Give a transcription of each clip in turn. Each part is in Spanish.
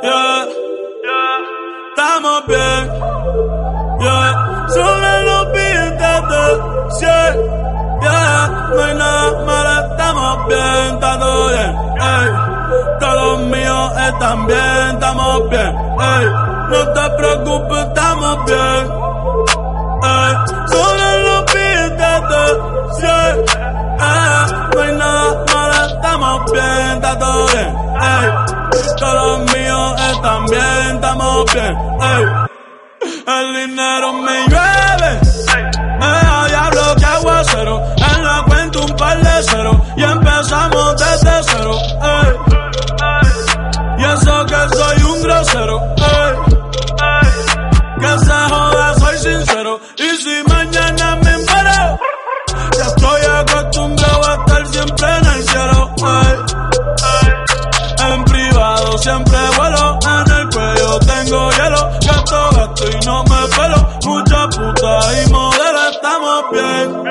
yeah, estamos bien, yeah, sobre los billetes de 100, yeah, no hay nada malo, estamos bien, está todo bien, ey, todos los míos están bien, estamos bien, ey, no te preocupes, estamos bien, ey, sobre los billetes de 100, no hay nada malo, estamos bien, está todo bien, ey, todos los míos están bien, estamos bien, ey, el dinero me llueve, a diablo que aguacero, en la cuenta un par de cero, y empezamos desde cero, ey, y eso que soy un grosero, ey, que se joda, soy sincero, y si mañana me muero, ya estoy acostumbrado a estar siempre en el cielo, en privado siempre vuelo, en el cuello tengo hielo, gasto y no me pelo, mucha puta y modelo, estamos bien,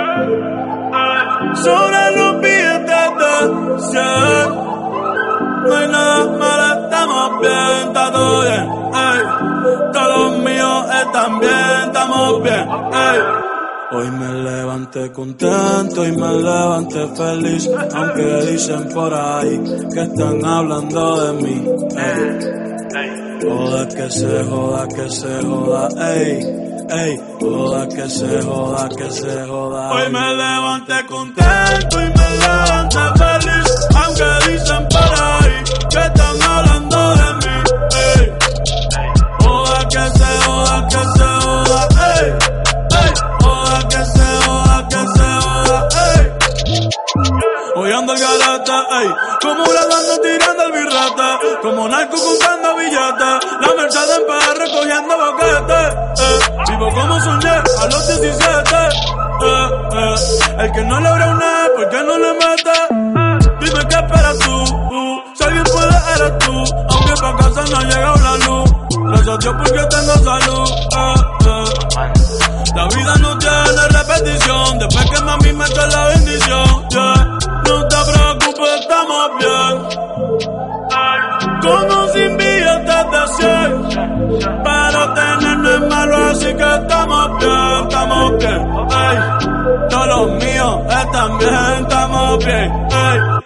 sobre los billetes de 100, no hay nada malo, estamos bien, está todo bien, ey, todos los míos están bien, estamos bien, ey. Hoy me levanté contento y me levanté feliz, aunque dicen por ahí que están hablando de mí, ey. Joda que se joda, que se joda, ey, ey. Joda que se joda, que se joda. Hoy me levanté contento y me levanté feliz, aunque dicen por ahí que están hablando de mí, ey. Joda que se joda, que se joda, ey. Hoy ando el galata, ey, como la banda tirando el birrata, como narco comprando billetes, la Mercedes en PR recogiendo boquetes, vivo como soñé a los 17, el que no logra una, ¿por qué no le mete? Dime qué esperas tú, si alguien puede eres tú, aunque pa' casa no ha llegado la luz, gracias a Dios porque tengo salud, la vida no tiene repetición, después que mami me echa la bendición, yeah. No te preocupes, estamos bien, como sin billetes de 100, pero tener no es malo, así que estamos bien, ey. Todos los míos están bien, estamos bien, ey.